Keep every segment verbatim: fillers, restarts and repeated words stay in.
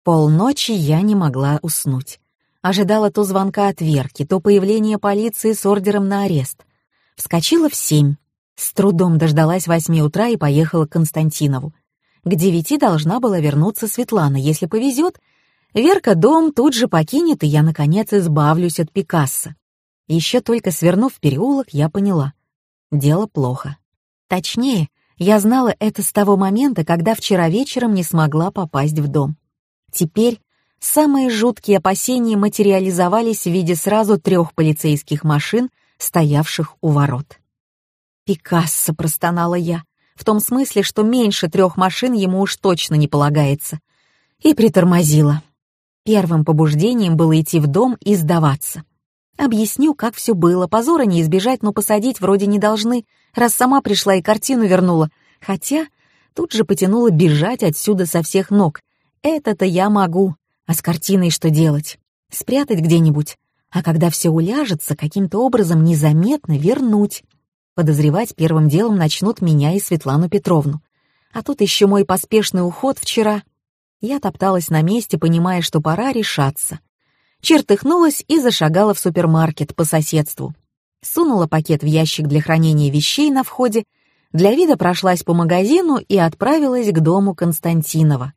Полночи я не могла уснуть. Ожидала то звонка от Верки, то появления полиции с ордером на арест. Вскочила в семь. С трудом дождалась восьми утра и поехала к Константинову. К девяти должна была вернуться Светлана. Если повезет, Верка дом тут же покинет, и я, наконец, избавлюсь от Пикассо. Еще только свернув в переулок, я поняла. Дело плохо. Точнее, я знала это с того момента, когда вчера вечером не смогла попасть в дом. Теперь самые жуткие опасения материализовались в виде сразу трех полицейских машин, стоявших у ворот. «Пикассо», — простонала я, в том смысле, что меньше трех машин ему уж точно не полагается, и притормозила. Первым побуждением было идти в дом и сдаваться. Объясню, как все было, позора не избежать, но посадить вроде не должны, раз сама пришла и картину вернула, хотя тут же потянула бежать отсюда со всех ног. Это-то я могу, а с картиной что делать? Спрятать где-нибудь, а когда все уляжется, каким-то образом незаметно вернуть. Подозревать первым делом начнут меня и Светлану Петровну. А тут еще мой поспешный уход вчера. Я топталась на месте, понимая, что пора решаться. Чертыхнулась и зашагала в супермаркет по соседству. Сунула пакет в ящик для хранения вещей на входе, для вида прошлась по магазину и отправилась к дому Константинова.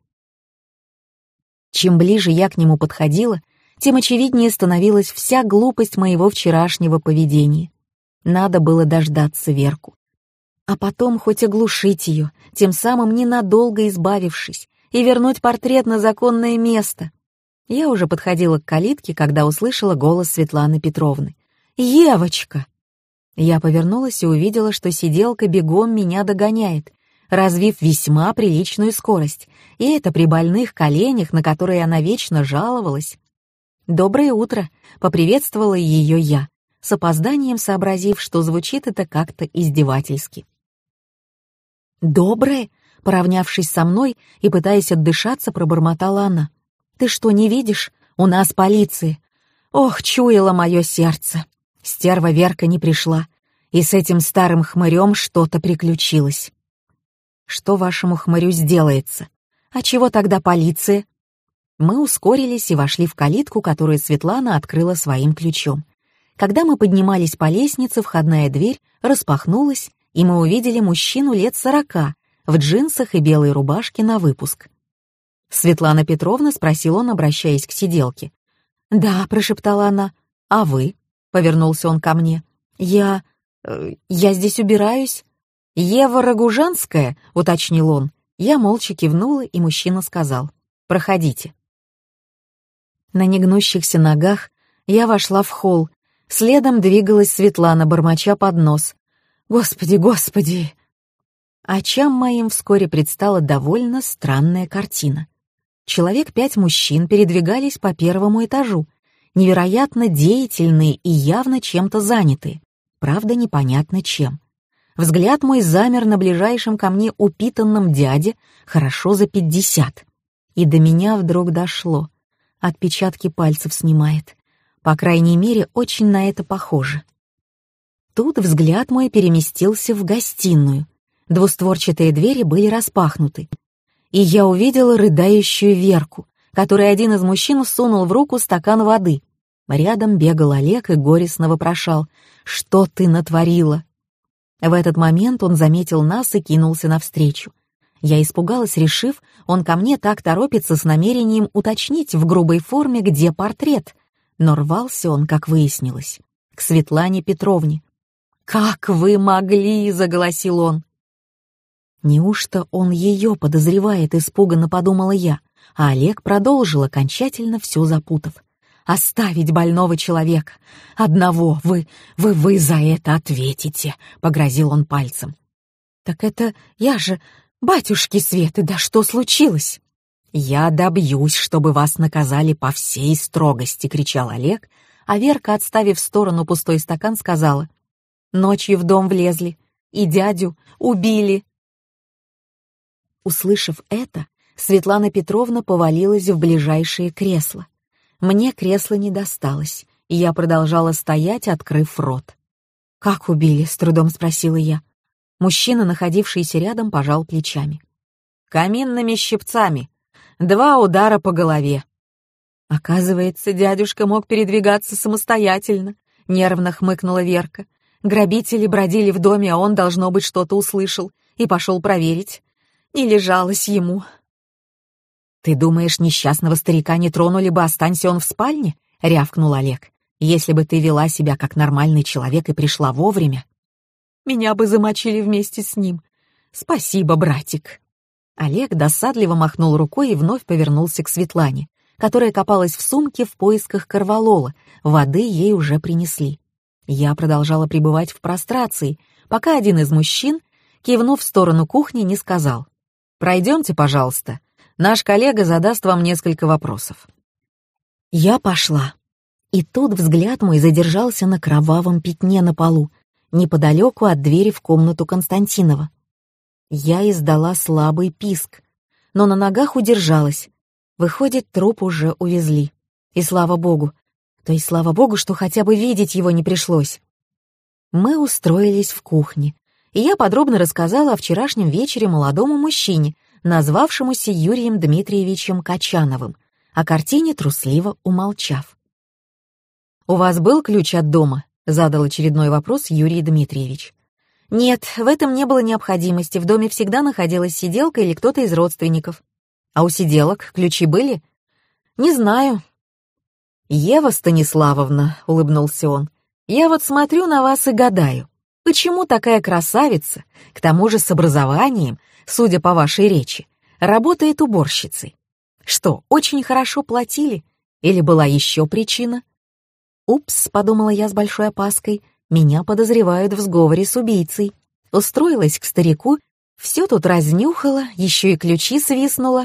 Чем ближе я к нему подходила, тем очевиднее становилась вся глупость моего вчерашнего поведения. Надо было дождаться Верку. А потом хоть оглушить ее, тем самым ненадолго избавившись, и вернуть портрет на законное место. Я уже подходила к калитке, когда услышала голос Светланы Петровны. «Евочка!» Я повернулась и увидела, что сиделка бегом меня догоняет, развив весьма приличную скорость, и это при больных коленях, на которые она вечно жаловалась. «Доброе утро!» — поприветствовала ее я, с опозданием сообразив, что звучит это как-то издевательски. «Доброе?» — поравнявшись со мной и пытаясь отдышаться, пробормотала она. «Ты что, не видишь? У нас полиция!» Ох, чуяло мое сердце. Стерва Верка не пришла, и с этим старым хмырем что-то приключилось. «Что вашему хмырю сделается? А чего тогда полиция?» Мы ускорились и вошли в калитку, которую Светлана открыла своим ключом. Когда мы поднимались по лестнице, входная дверь распахнулась, и мы увидели мужчину лет сорока, в джинсах и белой рубашке на выпуск. «Светлана Петровна?» — спросил он, обращаясь к сиделке. «Да», — прошептала она. «А вы?» — повернулся он ко мне. «Я... Э, я здесь убираюсь». «Ева Рогужанская?» — уточнил он. Я молча кивнула, и мужчина сказал. «Проходите». На негнущихся ногах я вошла в холл. Следом двигалась Светлана, бормоча под нос. «Господи, господи!» Очам моим вскоре предстала довольно странная картина. Человек пять мужчин передвигались по первому этажу, невероятно деятельные и явно чем-то занятые, правда, непонятно чем. Взгляд мой замер на ближайшем ко мне упитанном дяде, хорошо за пятьдесят. И до меня вдруг дошло. Отпечатки пальцев снимает. По крайней мере, очень на это похоже. Тут взгляд мой переместился в гостиную. Двустворчатые двери были распахнуты. И я увидела рыдающую Верку, которой один из мужчин сунул в руку стакан воды. Рядом бегал Олег и горестно вопрошал: «Что ты натворила?» В этот момент он заметил нас и кинулся навстречу. Я испугалась, решив, он ко мне так торопится с намерением уточнить в грубой форме, где портрет. Но рвался он, как выяснилось, к Светлане Петровне. «Как вы могли?» — заголосил он. Неужто он ее подозревает, испуганно подумала я, а Олег продолжил, окончательно все запутав. «Оставить больного человека. Одного вы, вы, вы за это ответите», — погрозил он пальцем. «Так это я же, батюшки Светы, да что случилось?» «Я добьюсь, чтобы вас наказали по всей строгости», — кричал Олег, а Верка, отставив в сторону пустой стакан, сказала: «Ночью в дом влезли, и дядю убили». Услышав это, Светлана Петровна повалилась в ближайшее кресло. Мне кресло не досталось, и я продолжала стоять, открыв рот. «Как убили?» — с трудом спросила я. Мужчина, находившийся рядом, пожал плечами. «Каминными щипцами. Два удара по голове. Оказывается, дядюшка мог передвигаться самостоятельно, нервно хмыкнула Верка. Грабители бродили в доме, а он, должно быть, что-то услышал и пошел проверить. Не лежалось ему. «Ты думаешь, несчастного старика не тронули бы, останься он в спальне?» — рявкнул Олег. «Если бы ты вела себя как нормальный человек и пришла вовремя, меня бы замочили вместе с ним. Спасибо, братик». Олег досадливо махнул рукой и вновь повернулся к Светлане, которая копалась в сумке в поисках корвалола. Воды ей уже принесли. Я продолжала пребывать в прострации, пока один из мужчин, кивнув в сторону кухни, не сказал: «Пройдемте, пожалуйста. Наш коллега задаст вам несколько вопросов». Я пошла. И тут взгляд мой задержался на кровавом пятне на полу, неподалеку от двери в комнату Константинова. Я издала слабый писк, но на ногах удержалась. Выходит, труп уже увезли. И слава богу. То есть слава богу, что хотя бы видеть его не пришлось. Мы устроились в кухне, и я подробно рассказала о вчерашнем вечере молодому мужчине, назвавшемуся Юрием Дмитриевичем Качановым, о картине трусливо умолчав. «У вас был ключ от дома?» — задал очередной вопрос Юрий Дмитриевич. «Нет, в этом не было необходимости, в доме всегда находилась сиделка или кто-то из родственников». «А у сиделок ключи были?» «Не знаю». «Ева Станиславовна», — улыбнулся он, — «я вот смотрю на вас и гадаю, почему такая красавица, к тому же с образованием, судя по вашей речи, работает уборщицей? Что, очень хорошо платили? Или была еще причина?» «Упс», — подумала я с большой опаской, — «меня подозревают в сговоре с убийцей». Устроилась к старику, все тут разнюхала, еще и ключи свистнула.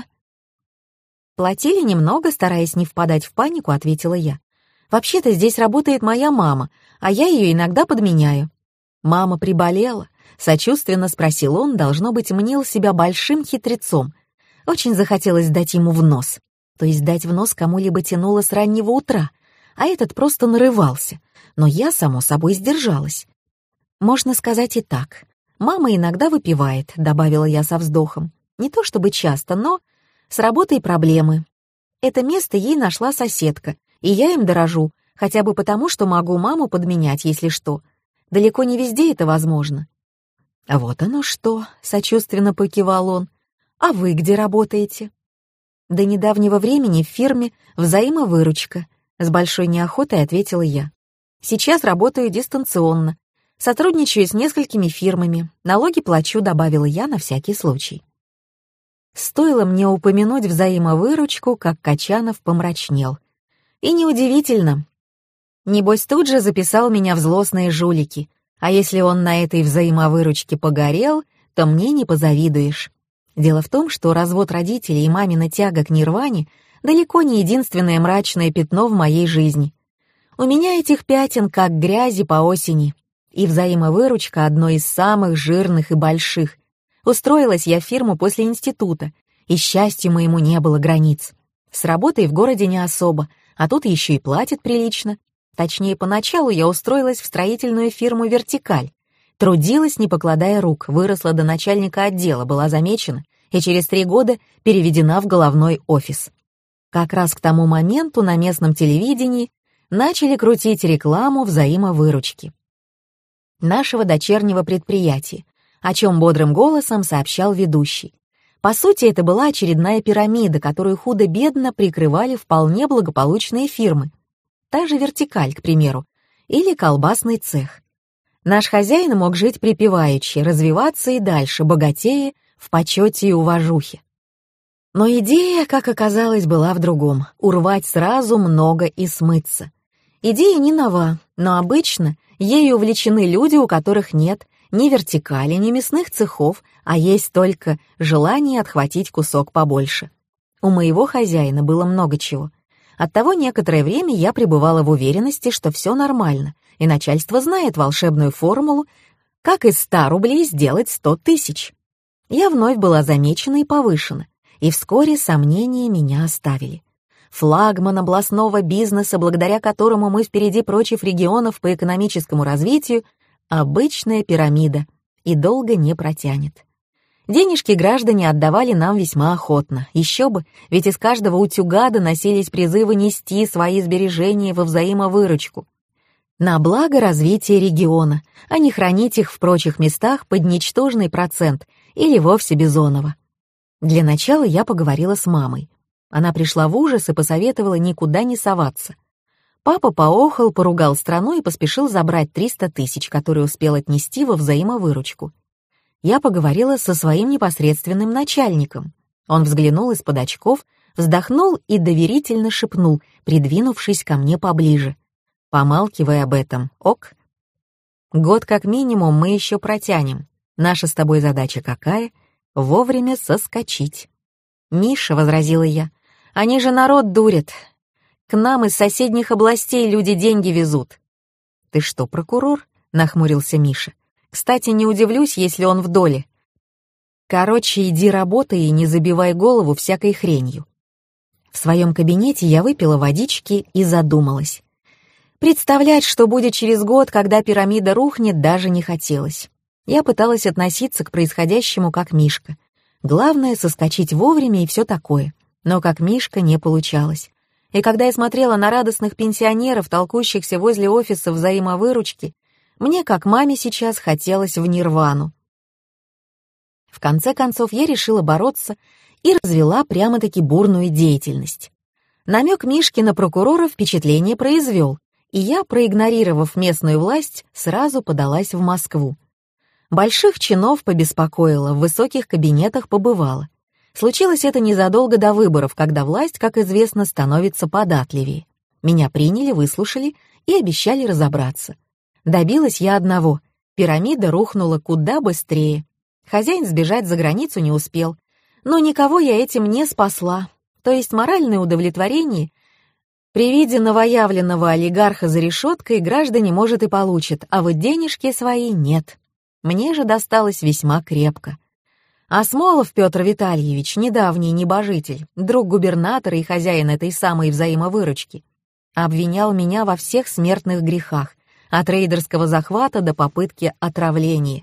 «Платили немного, стараясь не впадать в панику», — ответила я. «Вообще-то здесь работает моя мама, а я ее иногда подменяю». «Мама приболела?» — сочувственно спросил он, должно быть, мнил себя большим хитрецом. Очень захотелось дать ему в нос. То есть дать в нос кому-либо тянуло с раннего утра, а этот просто нарывался. Но я, само собой, сдержалась. «Можно сказать и так. Мама иногда выпивает», — добавила я со вздохом. «Не то чтобы часто, но с работой проблемы. Это место ей нашла соседка, и я им дорожу, хотя бы потому, что могу маму подменять, если что. Далеко не везде это возможно». «А вот оно что», — сочувственно покивал он. «А вы где работаете?» «До недавнего времени в фирме «Взаимовыручка», — с большой неохотой ответила я. «Сейчас работаю дистанционно. Сотрудничаю с несколькими фирмами. Налоги плачу», — добавила я на всякий случай. Стоило мне упомянуть взаимовыручку, как Качанов помрачнел. И неудивительно. Небось, тут же записал меня в злостные жулики. А если он на этой взаимовыручке погорел, то мне не позавидуешь. Дело в том, что развод родителей и мамина тяга к нирване далеко не единственное мрачное пятно в моей жизни. У меня этих пятен как грязи по осени. И взаимовыручка одно из самых жирных и больших. Устроилась я в фирму после института, и счастью моему не было границ. С работой в городе не особо, а тут еще и платят прилично. Точнее, поначалу я устроилась в строительную фирму «Вертикаль». Трудилась, не покладая рук, выросла до начальника отдела, была замечена и через три года переведена в головной офис. Как раз к тому моменту на местном телевидении начали крутить рекламу взаимовыручки нашего дочернего предприятия, о чем бодрым голосом сообщал ведущий. По сути, это была очередная пирамида, которую худо-бедно прикрывали вполне благополучные фирмы. Та же «Вертикаль», к примеру, или колбасный цех. Наш хозяин мог жить припеваючи, развиваться и дальше, богатея, в почете и уважухе. Но идея, как оказалось, была в другом — урвать сразу много и смыться. Идея не нова, но обычно ею увлечены люди, у которых нет ни вертикали, ни мясных цехов, а есть только желание отхватить кусок побольше. У моего хозяина было много чего. Оттого некоторое время я пребывала в уверенности, что все нормально, и начальство знает волшебную формулу, как из ста рублей сделать сто тысяч. Я вновь была замечена и повышена, и вскоре сомнения меня оставили. Флагман областного бизнеса, благодаря которому мы впереди прочих регионов по экономическому развитию, обычная пирамида и долго не протянет. Денежки граждане отдавали нам весьма охотно. Еще бы, ведь из каждого утюга доносились призывы нести свои сбережения во взаимовыручку. На благо развития региона, а не хранить их в прочих местах под ничтожный процент или вовсе бизоново. Для начала я поговорила с мамой. Она пришла в ужас и посоветовала никуда не соваться. Папа поохал, поругал страну и поспешил забрать триста тысяч, которые успел отнести во взаимовыручку. Я поговорила со своим непосредственным начальником. Он взглянул из-под очков, вздохнул и доверительно шепнул, придвинувшись ко мне поближе. Помалкивая об этом, ок? Год как минимум мы еще протянем. Наша с тобой задача какая? Вовремя соскочить. «Миша», — возразила я, — «они же народ дурят. К нам из соседних областей люди деньги везут». «Ты что, прокурор?» — нахмурился Миша. «Кстати, не удивлюсь, если он в доле. Короче, иди работай и не забивай голову всякой хренью». В своем кабинете я выпила водички и задумалась. Представлять, что будет через год, когда пирамида рухнет, даже не хотелось. Я пыталась относиться к происходящему как Мишка. Главное — соскочить вовремя и все такое. Но как Мишка не получалось. И когда я смотрела на радостных пенсионеров, толкущихся возле офиса взаимовыручки, мне, как маме, сейчас хотелось в нирвану. В конце концов, я решила бороться и развела прямо-таки бурную деятельность. Намек Мишки на прокурора впечатление произвел, и я, проигнорировав местную власть, сразу подалась в Москву. Больших чинов побеспокоила, в высоких кабинетах побывала. Случилось это незадолго до выборов, когда власть, как известно, становится податливее. Меня приняли, выслушали и обещали разобраться. Добилась я одного — пирамида рухнула куда быстрее. Хозяин сбежать за границу не успел. Но никого я этим не спасла. То есть моральное удовлетворение при виде новоявленного олигарха за решеткой граждане, может, и получат, а вот денежки свои нет. Мне же досталось весьма крепко. Асмолов Петр Витальевич, недавний небожитель, друг губернатора и хозяин этой самой взаимовыручки, обвинял меня во всех смертных грехах, от рейдерского захвата до попытки отравления.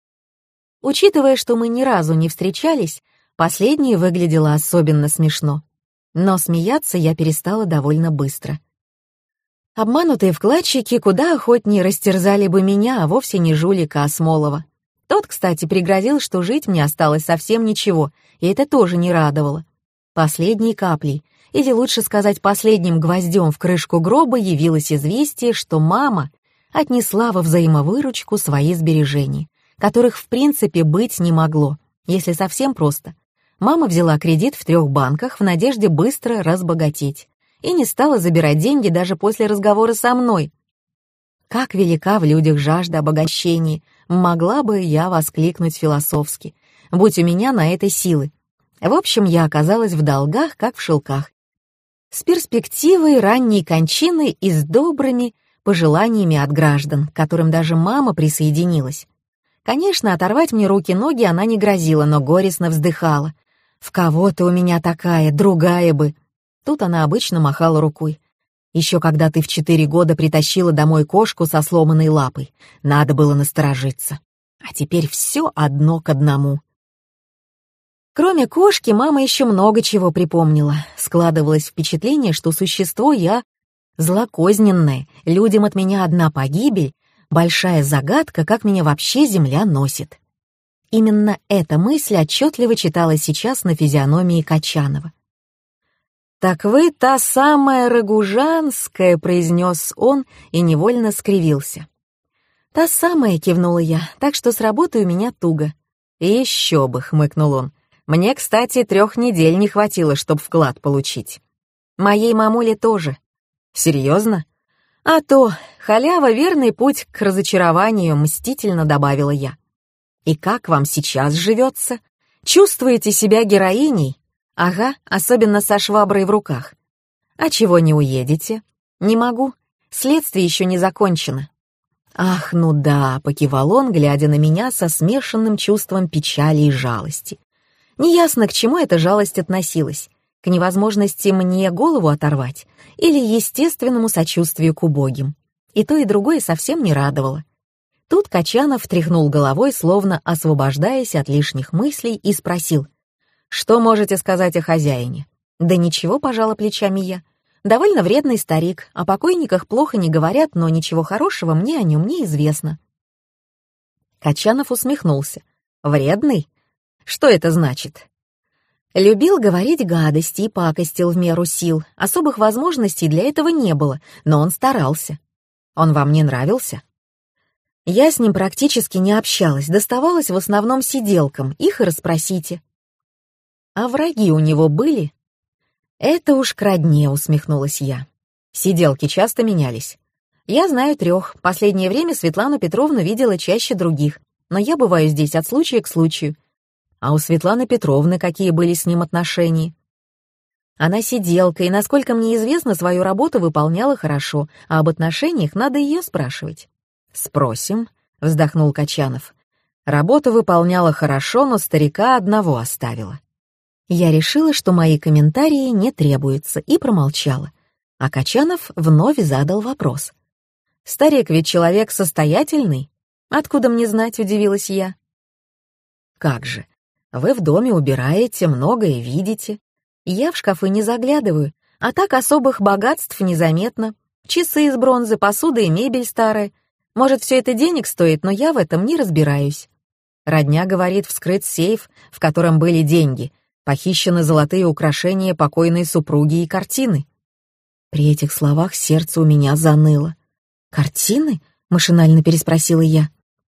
Учитывая, что мы ни разу не встречались, последнее выглядело особенно смешно. Но смеяться я перестала довольно быстро. Обманутые вкладчики куда охотнее растерзали бы меня, а вовсе не жулика Асмолова. Тот, кстати, пригрозил, что жить мне осталось совсем ничего, и это тоже не радовало. Последней каплей, или лучше сказать, последним гвоздем в крышку гроба явилось известие, что мама отнесла во взаимовыручку свои сбережения, которых в принципе быть не могло, если совсем просто. Мама взяла кредит в трех банках в надежде быстро разбогатеть и не стала забирать деньги даже после разговора со мной. Как велика в людях жажда обогащения, могла бы я воскликнуть философски, будь у меня на это силы. В общем, я оказалась в долгах, как в шелках, с перспективой ранней кончины и с добрыми пожеланиями от граждан, к которым даже мама присоединилась. Конечно, оторвать мне руки-ноги она не грозила, но горестно вздыхала. «В кого ты у меня такая, другая бы!» Тут она обычно махала рукой. «Еще когда ты в четыре года притащила домой кошку со сломанной лапой, надо было насторожиться. А теперь все одно к одному». Кроме кошки, мама еще много чего припомнила. Складывалось впечатление, что существо я злокозненное, людям от меня одна погибель, большая загадка, как меня вообще земля носит. Именно эта мысль отчетливо читалась сейчас на физиономии Качанова. «Так вы та самая Рогужанская», — произнес он и невольно скривился. «Та самая», — кивнула я, — «так что с работой у меня туго». «Еще бы», — хмыкнул он. «Мне, кстати, трех недель не хватило, чтобы вклад получить. Моей мамуле тоже». «Серьезно?» «А то, халява — верный путь к разочарованию», — мстительно добавила я. «И как вам сейчас живется? Чувствуете себя героиней?» «Ага, особенно со шваброй в руках». «А чего не уедете?» «Не могу. Следствие еще не закончено». «Ах, ну да», — покивал он, глядя на меня со смешанным чувством печали и жалости. Неясно, к чему эта жалость относилась. К невозможности мне голову оторвать или естественному сочувствию к убогим. И то, и другое совсем не радовало. Тут Качанов тряхнул головой, словно освобождаясь от лишних мыслей, и спросил: «Что можете сказать о хозяине?» «Да ничего», — пожала плечами я. «Довольно вредный старик, о покойниках плохо не говорят, но ничего хорошего мне о нем не известно». Качанов усмехнулся. «Вредный? Что это значит?» Любил говорить гадости и пакостил в меру сил. Особых возможностей для этого не было, но он старался. Он вам не нравился? Я с ним практически не общалась, доставалась в основном сиделкам, их и расспросите. А враги у него были? Это уж к родне, усмехнулась я. Сиделки часто менялись. Я знаю трех, последнее время Светлану Петровну видела чаще других, но я бываю здесь от случая к случаю. А у Светланы Петровны какие были с ним отношения? Она сиделка, и, насколько мне известно, свою работу выполняла хорошо, а об отношениях надо ее спрашивать. «Спросим», — вздохнул Качанов. «Работу выполняла хорошо, но старика одного оставила». Я решила, что мои комментарии не требуются, и промолчала. А Качанов вновь задал вопрос. «Старик ведь человек состоятельный? Откуда мне знать?» — удивилась я. «Как же? Вы в доме убираете, многое видите. Я в шкафы не заглядываю, а так особых богатств незаметно. Часы из бронзы, посуда и мебель старая. Может, все это денег стоит, но я в этом не разбираюсь. Родня говорит, вскрыт сейф, в котором были деньги, похищены золотые украшения покойной супруги и картины». При этих словах сердце у меня заныло. «Картины?» — машинально переспросила я.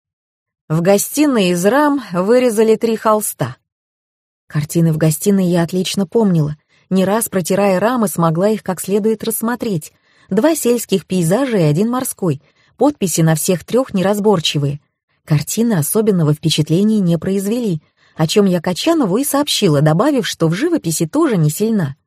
В гостиной из рам вырезали три холста. Картины в гостиной я отлично помнила. Не раз, протирая рамы, смогла их как следует рассмотреть. Два сельских пейзажа и один морской. Подписи на всех трех неразборчивые. Картины особенного впечатления не произвели, о чем я Качанову и сообщила, добавив, что в живописи тоже не сильна.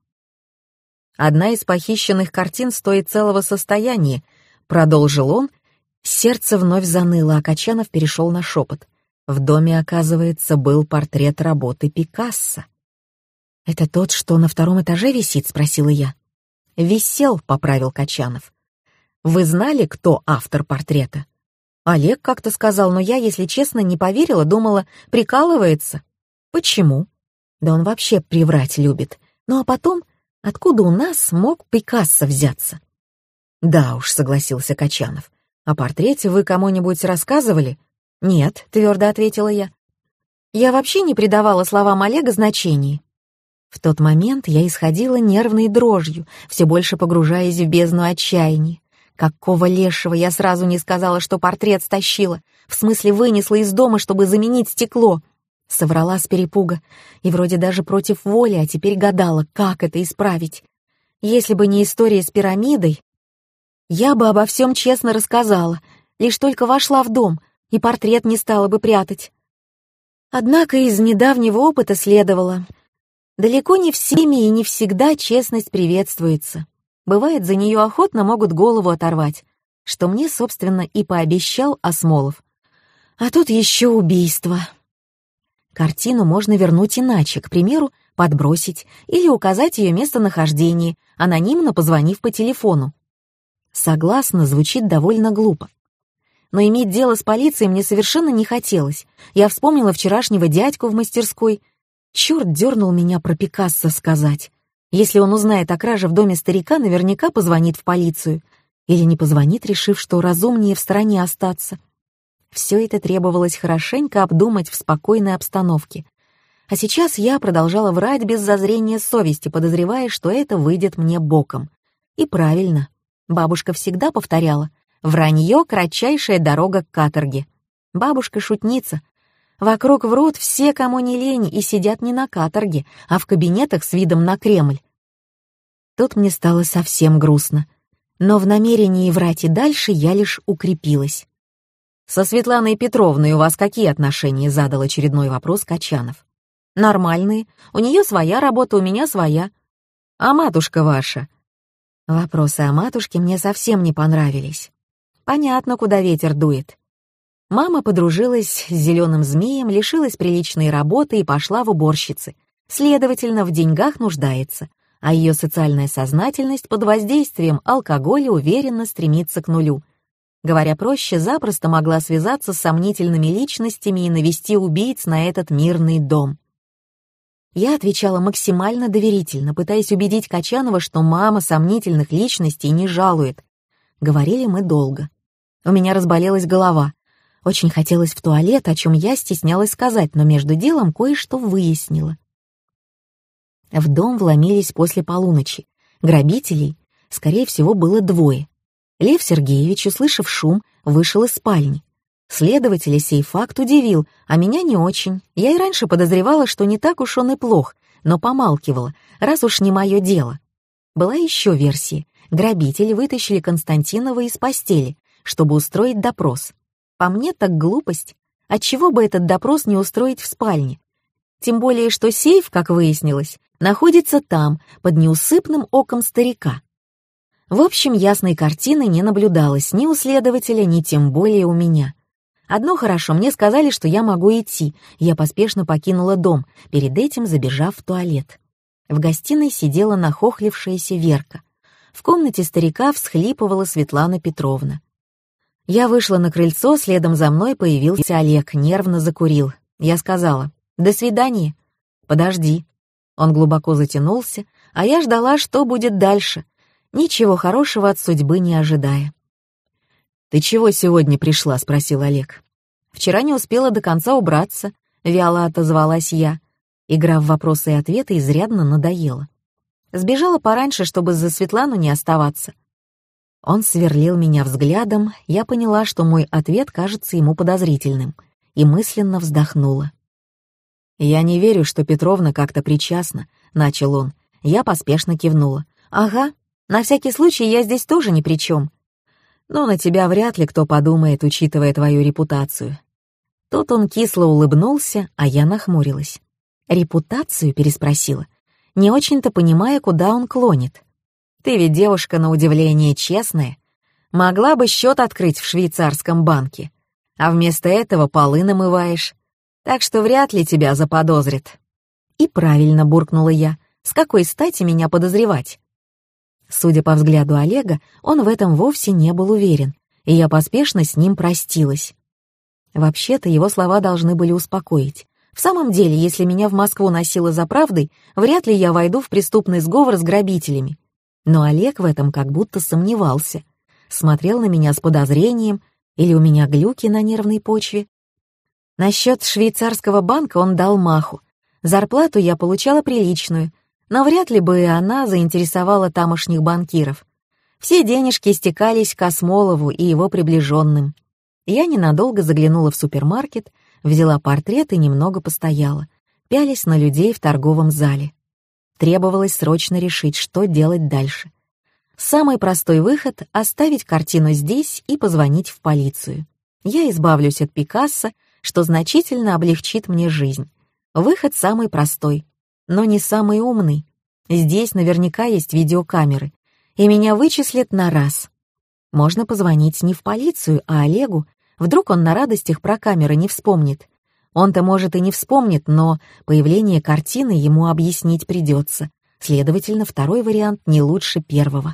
«Одна из похищенных картин стоит целого состояния», — продолжил он. Сердце вновь заныло, а Качанов перешел на шепот. В доме, оказывается, был портрет работы Пикассо. «Это тот, что на втором этаже висит?» — спросила я. «Висел», — поправил Качанов. «Вы знали, кто автор портрета?» «Олег как-то сказал, но я, если честно, не поверила, думала, прикалывается». «Почему?» «Да он вообще приврать любит. Ну а потом, откуда у нас мог Пикассо взяться?» «Да уж», — согласился Качанов. «О портрете вы кому-нибудь рассказывали?» «Нет», — твердо ответила я. «Я вообще не придавала словам Олега значения». В тот момент я исходила нервной дрожью, все больше погружаясь в бездну отчаяния. Какого лешего я сразу не сказала, что портрет стащила, в смысле вынесла из дома, чтобы заменить стекло. Соврала с перепуга, и вроде даже против воли, а теперь гадала, как это исправить. Если бы не история с пирамидой, я бы обо всем честно рассказала, лишь только вошла в дом, и портрет не стала бы прятать. Однако из недавнего опыта следовало. Далеко не всеми и не всегда честность приветствуется. Бывает, за нее охотно могут голову оторвать, что мне, собственно, и пообещал Осмолов. А тут еще убийство. Картину можно вернуть иначе, к примеру, подбросить или указать ее местонахождение, анонимно позвонив по телефону. Согласно, звучит довольно глупо. Но иметь дело с полицией мне совершенно не хотелось. Я вспомнила вчерашнего дядьку в мастерской. Черт дернул меня про Пикассо сказать. Если он узнает о краже в доме старика, наверняка позвонит в полицию. Или не позвонит, решив, что разумнее в стороне остаться. Все это требовалось хорошенько обдумать в спокойной обстановке. А сейчас я продолжала врать без зазрения совести, подозревая, что это выйдет мне боком. И правильно. Бабушка всегда повторяла: «Вранье — кратчайшая дорога к каторге». Бабушка-шутница. Вокруг врут все, кому не лень, и сидят не на каторге, а в кабинетах с видом на Кремль. Тут мне стало совсем грустно. Но в намерении врать и дальше я лишь укрепилась. «Со Светланой Петровной у вас какие отношения?» — задал очередной вопрос Качанов. «Нормальные. У нее своя работа, у меня своя. А матушка ваша?» Вопросы о матушке мне совсем не понравились. Понятно, куда ветер дует. Мама подружилась с зеленым змеем, лишилась приличной работы и пошла в уборщицы. Следовательно, в деньгах нуждается, а ее социальная сознательность под воздействием алкоголя уверенно стремится к нулю. Говоря проще, запросто могла связаться с сомнительными личностями и навести убийц на этот мирный дом. Я отвечала максимально доверительно, пытаясь убедить Качанова, что мама сомнительных личностей не жалует. Говорили мы долго. У меня разболелась голова. Очень хотелось в туалет, о чем я стеснялась сказать, но между делом кое-что выяснила. В дом вломились после полуночи. Грабителей, скорее всего, было двое. Лев Сергеевич, услышав шум, вышел из спальни. Следователя сей факт удивил, а меня не очень. Я и раньше подозревала, что не так уж он и плох, но помалкивала, раз уж не мое дело. Была еще версия. Грабители вытащили Константинова из постели, чтобы устроить допрос. По мне так глупость. Отчего бы этот допрос не устроить в спальне? Тем более, что сейф, как выяснилось, находится там, под неусыпным оком старика. В общем, ясной картины не наблюдалось ни у следователя, ни тем более у меня. Одно хорошо, мне сказали, что я могу идти. Я поспешно покинула дом, перед этим забежав в туалет. В гостиной сидела нахохлившаяся Верка. В комнате старика всхлипывала Светлана Петровна. Я вышла на крыльцо, следом за мной появился Олег, нервно закурил. Я сказала: «До свидания». «Подожди». Он глубоко затянулся, а я ждала, что будет дальше, ничего хорошего от судьбы не ожидая. «Ты чего сегодня пришла?» — спросил Олег. «Вчера не успела до конца убраться», — вяло отозвалась я. Игра в вопросы и ответы изрядно надоела. Сбежала пораньше, чтобы за Светлану не оставаться. Он сверлил меня взглядом, я поняла, что мой ответ кажется ему подозрительным, и мысленно вздохнула. «Я не верю, что Петровна как-то причастна», — начал он. Я поспешно кивнула. «Ага, на всякий случай я здесь тоже ни при чем. Но на тебя вряд ли кто подумает, учитывая твою репутацию». Тут он кисло улыбнулся, а я нахмурилась. «Репутацию?» — переспросила, не очень-то понимая, куда он клонит. «Ты ведь девушка, на удивление, честная. Могла бы счет открыть в швейцарском банке, а вместо этого полы намываешь. Так что вряд ли тебя заподозрят». «И правильно», — буркнула я. «С какой стати меня подозревать?» Судя по взгляду Олега, он в этом вовсе не был уверен, и я поспешно с ним простилась. Вообще-то его слова должны были успокоить. В самом деле, если меня в Москву носило за правдой, вряд ли я войду в преступный сговор с грабителями. Но Олег в этом как будто сомневался. Смотрел на меня с подозрением, или у меня глюки на нервной почве. Насчет швейцарского банка он дал маху. Зарплату я получала приличную, но вряд ли бы и она заинтересовала тамошних банкиров. Все денежки стекались к Осмолову и его приближенным. Я ненадолго заглянула в супермаркет, взяла портрет и немного постояла, пялись на людей в торговом зале. Требовалось срочно решить, что делать дальше. Самый простой выход — оставить картину здесь и позвонить в полицию. Я избавлюсь от Пикассо, что значительно облегчит мне жизнь. Выход самый простой, но не самый умный. Здесь наверняка есть видеокамеры, и меня вычислят на раз. Можно позвонить не в полицию, а Олегу. Вдруг он на радостях про камеры не вспомнит. Он-то, может, и не вспомнит, но появление картины ему объяснить придется. Следовательно, второй вариант не лучше первого.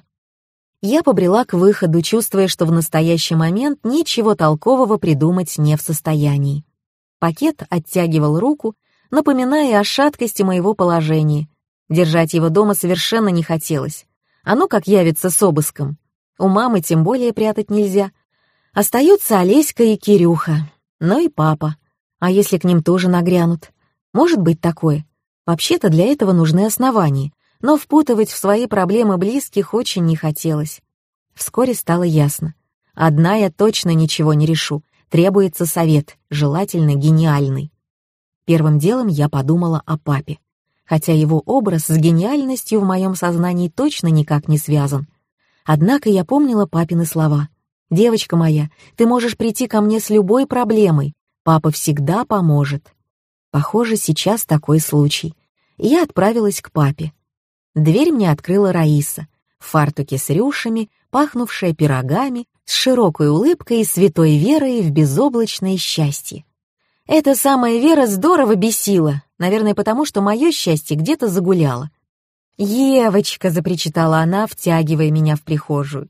Я побрела к выходу, чувствуя, что в настоящий момент ничего толкового придумать не в состоянии. Пакет оттягивал руку, напоминая о шаткости моего положения. Держать его дома совершенно не хотелось. А ну как явится с обыском. У мамы тем более прятать нельзя. Остаются Олеська и Кирюха, ну и папа. А если к ним тоже нагрянут? Может быть такое. Вообще-то для этого нужны основания, но впутывать в свои проблемы близких очень не хотелось. Вскоре стало ясно. Одна я точно ничего не решу, требуется совет, желательно гениальный. Первым делом я подумала о папе, хотя его образ с гениальностью в моем сознании точно никак не связан. Однако я помнила папины слова. «Девочка моя, ты можешь прийти ко мне с любой проблемой, папа всегда поможет». Похоже, сейчас такой случай. Я отправилась к папе. Дверь мне открыла Раиса, в фартуке с рюшами, пахнувшая пирогами, с широкой улыбкой и святой верой в безоблачное счастье. Эта самая Вера здорово бесила, наверное, потому что мое счастье где-то загуляло. «Евочка», — запричитала она, втягивая меня в прихожую,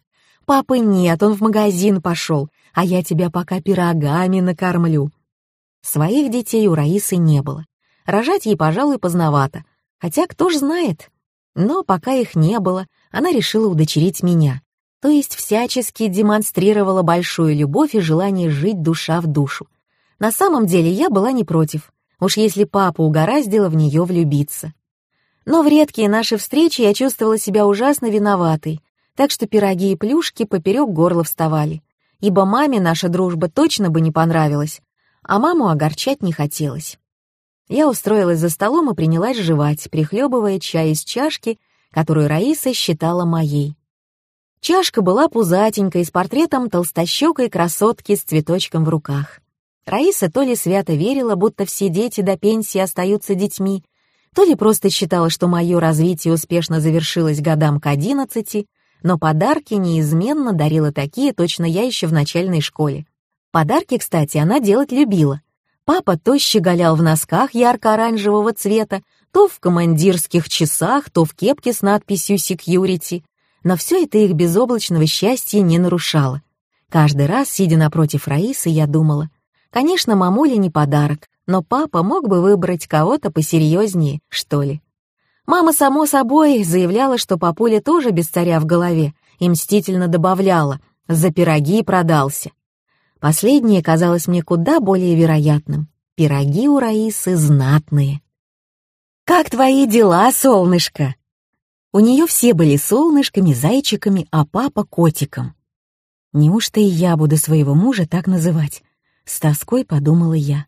Папы нет, он в магазин пошел, а я тебя пока пирогами накормлю. Своих детей у Раисы не было. Рожать ей, пожалуй, поздновато, хотя кто ж знает. Но пока их не было, она решила удочерить меня, то есть всячески демонстрировала большую любовь и желание жить душа в душу. На самом деле я была не против, уж если папа угораздило в нее влюбиться. Но в редкие наши встречи я чувствовала себя ужасно виноватой, так что пироги и плюшки поперек горла вставали, ибо маме наша дружба точно бы не понравилась, а маму огорчать не хотелось. Я устроилась за столом и принялась жевать, прихлебывая чай из чашки, которую Раиса считала моей. Чашка была пузатенькой, с портретом толстощекой красотки с цветочком в руках. Раиса то ли свято верила, будто все дети до пенсии остаются детьми, то ли просто считала, что мое развитие успешно завершилось годам к одиннадцати, но подарки неизменно дарила такие, точно я еще в начальной школе. Подарки, кстати, она делать любила. Папа то щеголял в носках ярко-оранжевого цвета, то в командирских часах, то в кепке с надписью «Секьюрити». Но все это их безоблачного счастья не нарушало. Каждый раз, сидя напротив Раисы, я думала, конечно, мамуле не подарок, но папа мог бы выбрать кого-то посерьезнее, что ли. Мама, само собой, заявляла, что папуля тоже без царя в голове, и мстительно добавляла «за пироги продался». Последнее казалось мне куда более вероятным. Пироги у Раисы знатные. «Как твои дела, солнышко?» У нее все были солнышками, зайчиками, а папа — котиком. Неужто и я буду своего мужа так называть? С тоской подумала я.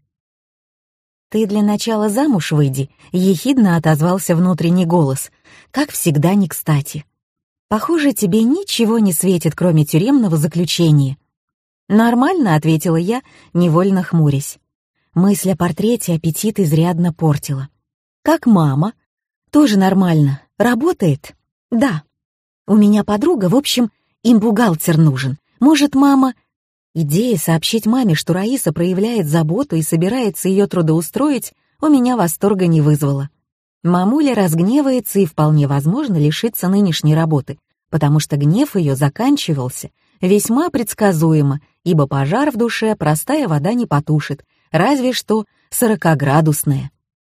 «Ты для начала замуж выйди», — ехидно отозвался внутренний голос, как всегда не кстати. «Похоже, тебе ничего не светит, кроме тюремного заключения». «Нормально», — ответила я, невольно хмурясь. Мысль о портрете аппетит изрядно портила. «Как мама?» «Тоже нормально. Работает?» «Да. У меня подруга, в общем, им бухгалтер нужен. Может, мама...» Идея сообщить маме, что Раиса проявляет заботу и собирается ее трудоустроить, у меня восторга не вызвала. Мамуля разгневается и вполне возможно лишится нынешней работы, потому что гнев ее заканчивался весьма предсказуемо, ибо пожар в душе простая вода не потушит, разве что сорокаградусная.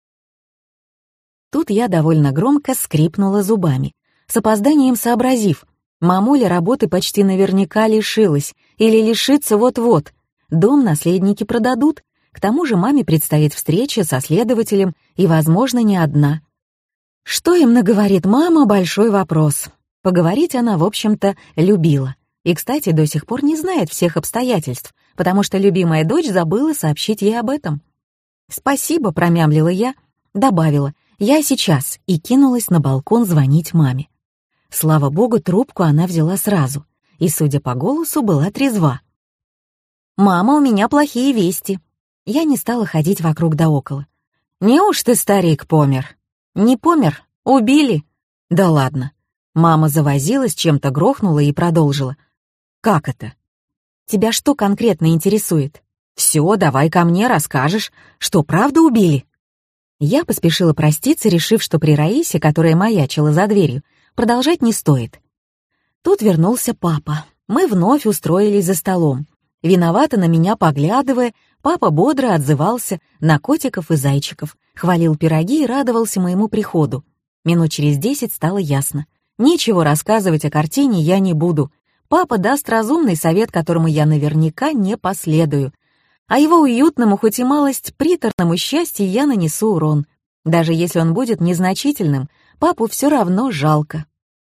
Тут я довольно громко скрипнула зубами, с опозданием сообразив, мамуля работы почти наверняка лишилась или лишится вот-вот. Дом наследники продадут, к тому же маме предстоит встреча со следователем и, возможно, не одна. Что им наговорит мама — большой вопрос. Поговорить она, в общем-то, любила. И, кстати, до сих пор не знает всех обстоятельств, потому что любимая дочь забыла сообщить ей об этом. «Спасибо», — промямлила я, добавила «я сейчас» и кинулась на балкон звонить маме. Слава богу, трубку она взяла сразу и, судя по голосу, была трезва. «Мама, у меня плохие вести». Я не стала ходить вокруг да около. «Неужто старик помер?» «Не помер, убили». «Да ладно». Мама завозилась, чем-то грохнула и продолжила. «Как это?» «Тебя что конкретно интересует?» «Все, давай ко мне, расскажешь. Что, правда убили?» Я поспешила проститься, решив, что при Раисе, которая маячила за дверью, продолжать не стоит. Тут вернулся папа. Мы вновь устроились за столом. Виновато на меня поглядывая, папа бодро отзывался на котиков и зайчиков, хвалил пироги и радовался моему приходу. Минут через десять стало ясно. Ничего рассказывать о картине я не буду. Папа даст разумный совет, которому я наверняка не последую. А его уютному, хоть и малость приторному счастью я нанесу урон. Даже если он будет незначительным, папу все равно жалко.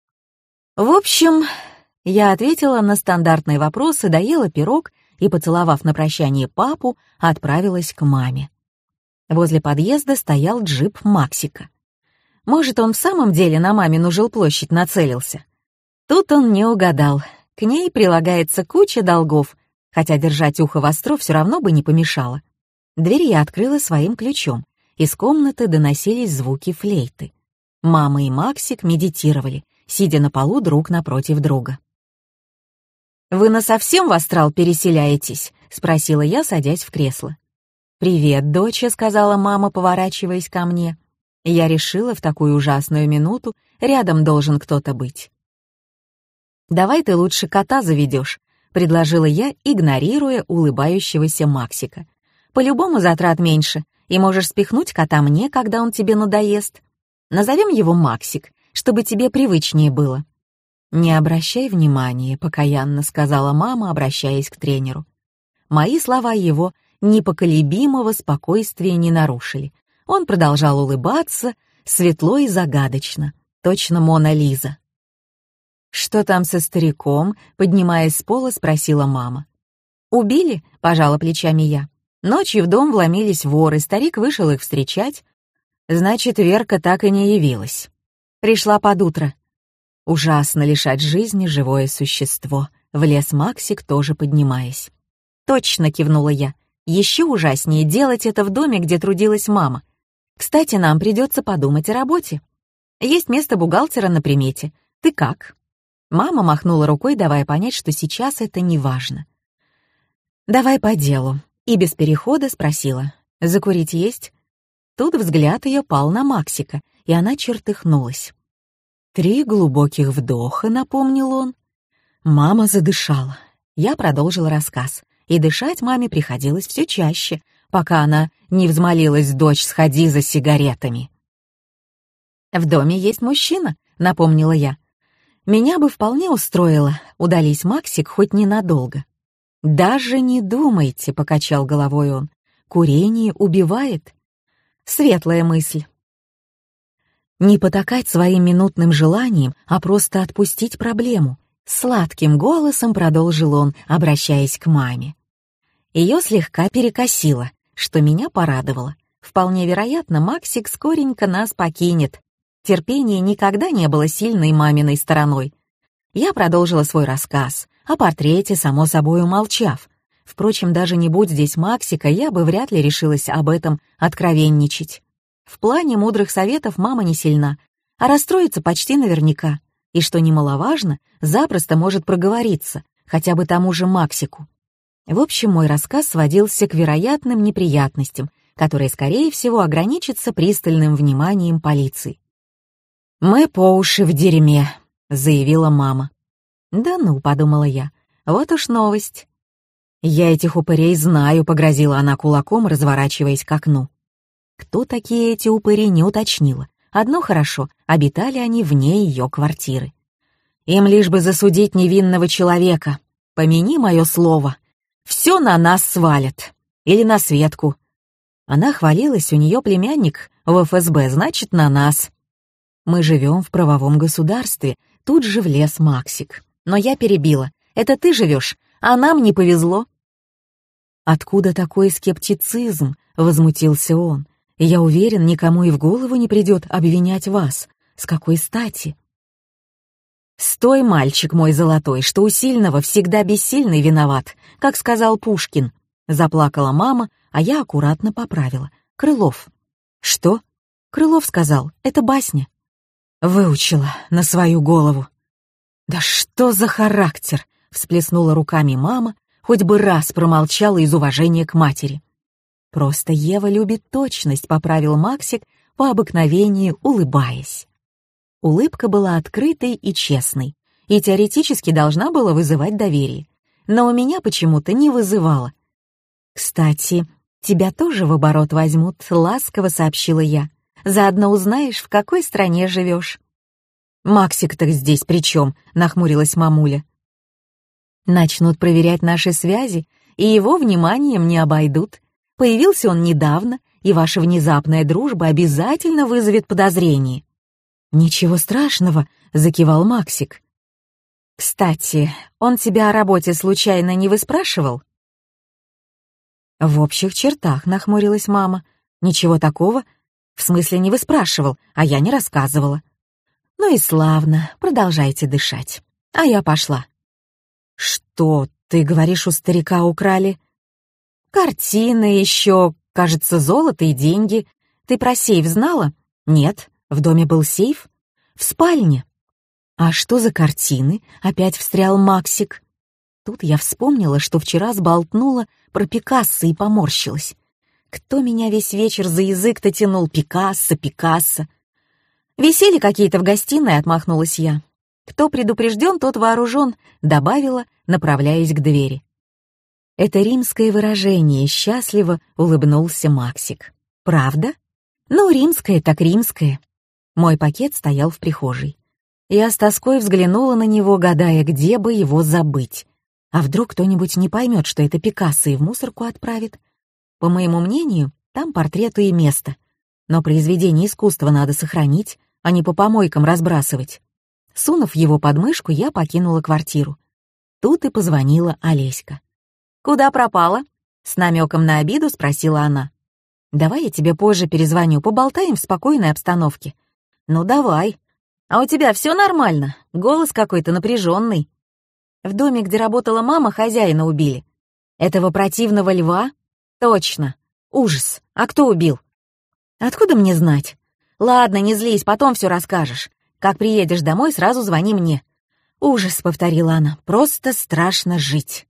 В общем, я ответила на стандартные вопросы, доела пирог и, поцеловав на прощание папу, отправилась к маме. Возле подъезда стоял джип Максика. Может, он в самом деле на мамину жилплощадь нацелился? Тут он не угадал. К ней прилагается куча долгов, хотя держать ухо востро все равно бы не помешало. Дверь я открыла своим ключом. Из комнаты доносились звуки флейты. Мама и Максик медитировали, сидя на полу друг напротив друга. «Вы насовсем в астрал переселяетесь?» — спросила я, садясь в кресло. «Привет, доча», — сказала мама, поворачиваясь ко мне. Я решила, в такую ужасную минуту рядом должен кто-то быть. «Давай ты лучше кота заведешь», — предложила я, игнорируя улыбающегося Максика. «По-любому затрат меньше, и можешь спихнуть кота мне, когда он тебе надоест. Назовем его Максик, чтобы тебе привычнее было». «Не обращай внимания», — покаянно сказала мама, обращаясь к тренеру. Мои слова его непоколебимого спокойствия не нарушили. Он продолжал улыбаться, светло и загадочно, точно Мона Лиза. «Что там со стариком?» — поднимаясь с пола, спросила мама. «Убили?» — пожала плечами я. Ночью в дом вломились воры, старик вышел их встречать. Значит, Верка так и не явилась. Пришла под утро. Ужасно лишать жизни живое существо. Влез Максик, тоже поднимаясь. «Точно», — кивнула я. «Еще ужаснее делать это в доме, где трудилась мама. Кстати, нам придется подумать о работе. Есть место бухгалтера на примете. Ты как?» Мама махнула рукой, давая понять, что сейчас это не важно. «Давай по делу», и без перехода спросила. «Закурить есть?» Тут взгляд ее пал на Максика, и она чертыхнулась. «Три глубоких вдоха», — напомнил он. Мама задышала. Я продолжила рассказ, и дышать маме приходилось все чаще, пока она не взмолилась: «Дочь, сходи за сигаретами». «В доме есть мужчина», — напомнила я. «Меня бы вполне устроило, удались Максик хоть ненадолго». «Даже не думайте», — покачал головой он. «Курение убивает». Светлая мысль. Не потакать своим минутным желанием, а просто отпустить проблему. Сладким голосом продолжил он, обращаясь к маме. Ее слегка перекосило, что меня порадовало. Вполне вероятно, Максик скоренько нас покинет. Терпение никогда не было сильной маминой стороной. Я продолжила свой рассказ, о портрете, само собой умолчав. Впрочем, даже не будь здесь Максика, я бы вряд ли решилась об этом откровенничать. В плане мудрых советов мама не сильна, а расстроится почти наверняка. И, что немаловажно, запросто может проговориться, хотя бы тому же Максику. В общем, мой рассказ сводился к вероятным неприятностям, которые, скорее всего, ограничатся пристальным вниманием полиции. «Мы по уши в дерьме», — заявила мама. «Да ну», — подумала я, — «вот уж новость». «Я этих упырей знаю», — погрозила она кулаком, разворачиваясь к окну. Кто такие эти упыри, не уточнила. Одно хорошо, обитали они вне ее квартиры. Им лишь бы засудить невинного человека. Помяни мое слово. Все на нас свалят. Или на Светку. Она хвалилась, у нее племянник в эф эс бэ, значит, на нас. Мы живем в правовом государстве, тут же влез Максик. Но я перебила. Это ты живешь, а нам не повезло. «Откуда такой скептицизм?» — возмутился он. «Я уверен, никому и в голову не придет обвинять вас. С какой стати?» «Стой, мальчик мой золотой, что у сильного всегда бессильный виноват, как сказал Пушкин». Заплакала мама, а я аккуратно поправила. «Крылов». «Что?» «Крылов сказал, это басня». «Выучила на свою голову». «Да что за характер?» — всплеснула руками мама, хоть бы раз промолчала из уважения к матери. «Просто Ева любит точность», — поправил Максик, по обыкновению улыбаясь. Улыбка была открытой и честной, и теоретически должна была вызывать доверие, но у меня почему-то не вызывала. «Кстати, тебя тоже в оборот возьмут», — ласково сообщила я. «Заодно узнаешь, в какой стране живешь». «Максик-то здесь при чем?» — нахмурилась мамуля. «Начнут проверять наши связи, и его вниманием не обойдут. Появился он недавно, и ваша внезапная дружба обязательно вызовет подозрение». «Ничего страшного», — закивал Максик. «Кстати, он тебя о работе случайно не выспрашивал?» «В общих чертах», — нахмурилась мама. «Ничего такого. В смысле, не выспрашивал, а я не рассказывала». «Ну и славно, продолжайте дышать. А я пошла». «Что, ты говоришь, у старика украли?» «Картины еще, кажется, золото и деньги. Ты про сейф знала?» «Нет, в доме был сейф. В спальне». «А что за картины?» — опять встрял Максик. Тут я вспомнила, что вчера сболтнула про Пикассо и поморщилась. Кто меня весь вечер за язык-то тянул? Пикассо, Пикассо. «Висели какие-то в гостиной», — отмахнулась я. «Кто предупрежден, тот вооружен», — добавила, направляясь к двери. Это римское выражение счастливо улыбнулся Максик. «Правда? Ну, римское так римское». Мой пакет стоял в прихожей. Я с тоской взглянула на него, гадая, где бы его забыть. А вдруг кто-нибудь не поймет, что это Пикассо, и в мусорку отправит? По моему мнению, там портрету и место. Но произведение искусства надо сохранить, а не по помойкам разбрасывать. Сунув его под мышку, я покинула квартиру. Тут и позвонила Олеська. «Куда пропала?» — с намеком на обиду спросила она. «Давай я тебе позже перезвоню, поболтаем в спокойной обстановке». «Ну давай. А у тебя все нормально? Голос какой-то напряженный». «В доме, где работала мама, хозяина убили». «Этого противного льва?» «Точно. Ужас. А кто убил?» «Откуда мне знать?» «Ладно, не злись, потом все расскажешь. Как приедешь домой, сразу звони мне». «Ужас», — повторила она, — «просто страшно жить».